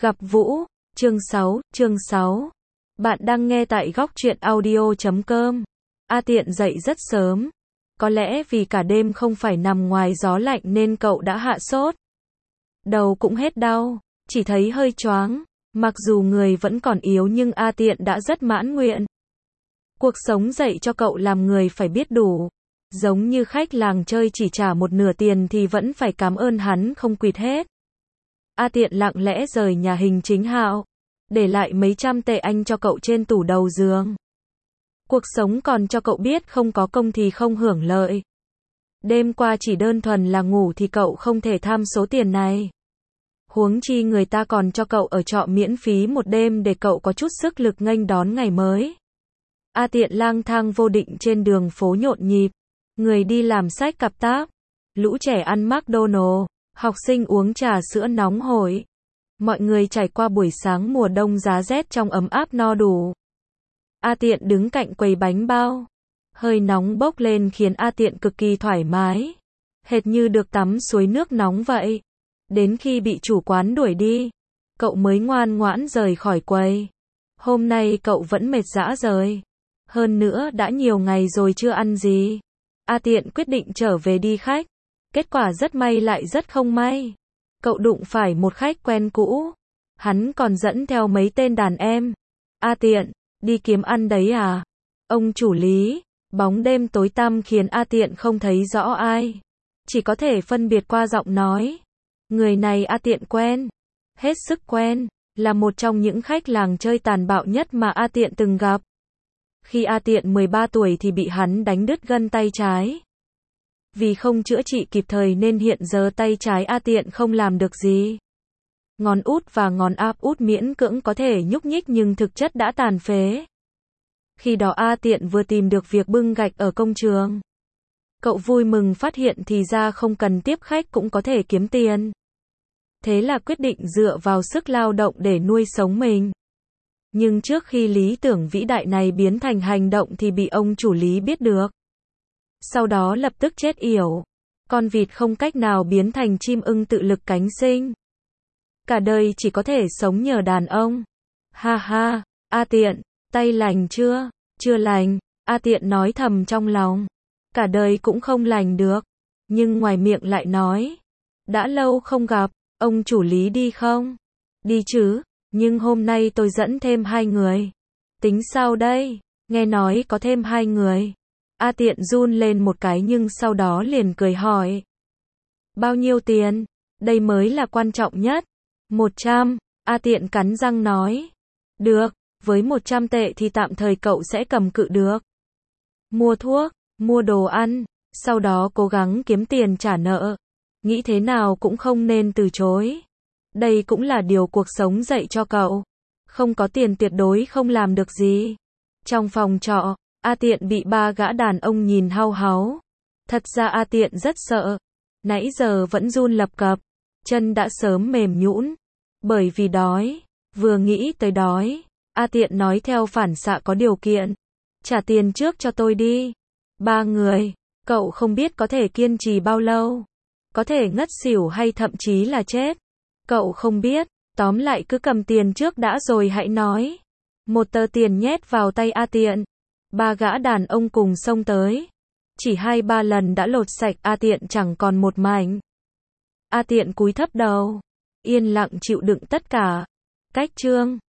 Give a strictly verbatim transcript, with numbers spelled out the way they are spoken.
Gặp Vũ, chương sáu, chương sáu. Bạn đang nghe tại góc truyện audio chấm com. A Tiện dậy rất sớm. Có lẽ vì cả đêm không phải nằm ngoài gió lạnh nên cậu đã hạ sốt. Đầu cũng hết đau, chỉ thấy hơi choáng. Mặc dù người vẫn còn yếu nhưng A Tiện đã rất mãn nguyện. Cuộc sống dạy cho cậu làm người phải biết đủ. Giống như khách làng chơi chỉ trả một nửa tiền thì vẫn phải cảm ơn hắn không quỵt hết. A Tiện lặng lẽ rời nhà hình chính hạo, để lại mấy trăm tệ anh cho cậu trên tủ đầu giường. Cuộc sống còn cho cậu biết không có công thì không hưởng lợi. Đêm qua chỉ đơn thuần là ngủ thì cậu không thể tham số tiền này. Huống chi người ta còn cho cậu ở trọ miễn phí một đêm để cậu có chút sức lực nghênh đón ngày mới. A Tiện lang thang vô định trên đường phố nhộn nhịp. Người đi làm sách cặp táp, lũ trẻ ăn McDonald's, học sinh uống trà sữa nóng hổi. Mọi người trải qua buổi sáng mùa đông giá rét trong ấm áp no đủ. A Tiện đứng cạnh quầy bánh bao. Hơi nóng bốc lên khiến A Tiện cực kỳ thoải mái. Hệt như được tắm suối nước nóng vậy. Đến khi bị chủ quán đuổi đi, cậu mới ngoan ngoãn rời khỏi quầy. Hôm nay cậu vẫn mệt rã rời. Hơn nữa đã nhiều ngày rồi chưa ăn gì. A Tiện quyết định trở về đi khách. Kết quả rất may lại rất không may. Cậu đụng phải một khách quen cũ. Hắn còn dẫn theo mấy tên đàn em. A Tiện, đi kiếm ăn đấy à? Ông chủ Lý. Bóng đêm tối tăm khiến A Tiện không thấy rõ ai. Chỉ có thể phân biệt qua giọng nói. Người này A Tiện quen. Hết sức quen. Là một trong những khách làng chơi tàn bạo nhất mà A Tiện từng gặp. Khi A Tiện mười ba tuổi thì bị hắn đánh đứt gân tay trái. Vì không chữa trị kịp thời nên hiện giờ tay trái A Tiện không làm được gì. Ngón út và ngón áp út miễn cưỡng có thể nhúc nhích nhưng thực chất đã tàn phế. Khi đó A Tiện vừa tìm được việc bưng gạch ở công trường. Cậu vui mừng phát hiện thì ra không cần tiếp khách cũng có thể kiếm tiền. Thế là quyết định dựa vào sức lao động để nuôi sống mình. Nhưng trước khi lý tưởng vĩ đại này biến thành hành động thì bị ông chủ Lý biết được. Sau đó lập tức chết yểu. Con vịt không cách nào biến thành chim ưng tự lực cánh sinh. Cả đời chỉ có thể sống nhờ đàn ông. Ha ha, A Tiện, tay lành chưa? Chưa lành, A Tiện nói thầm trong lòng. Cả đời cũng không lành được. Nhưng ngoài miệng lại nói. Đã lâu không gặp, ông chủ Lý đi không? Đi chứ, nhưng hôm nay tôi dẫn thêm hai người. Tính sao đây? Nghe nói có thêm hai người. A Tiện run lên một cái nhưng sau đó liền cười hỏi. Bao nhiêu tiền? Đây mới là quan trọng nhất. Một trăm. A Tiện cắn răng nói. Được, với một trăm tệ thì tạm thời cậu sẽ cầm cự được. Mua thuốc, mua đồ ăn, sau đó cố gắng kiếm tiền trả nợ. Nghĩ thế nào cũng không nên từ chối. Đây cũng là điều cuộc sống dạy cho cậu. Không có tiền tuyệt đối không làm được gì. Trong phòng trọ, A Tiện bị ba gã đàn ông nhìn hau háu. Thật ra A Tiện rất sợ. Nãy giờ vẫn run lập cập. Chân đã sớm mềm nhũn. Bởi vì đói. Vừa nghĩ tới đói. A Tiện nói theo phản xạ có điều kiện. Trả tiền trước cho tôi đi. Ba người. Cậu không biết có thể kiên trì bao lâu. Có thể ngất xỉu hay thậm chí là chết. Cậu không biết. Tóm lại cứ cầm tiền trước đã rồi hãy nói. Một tờ tiền nhét vào tay A Tiện. Ba gã đàn ông cùng xông tới. Chỉ hai ba lần đã lột sạch A Tiện chẳng còn một mảnh. A Tiện cúi thấp đầu. Yên lặng chịu đựng tất cả. Cách chương.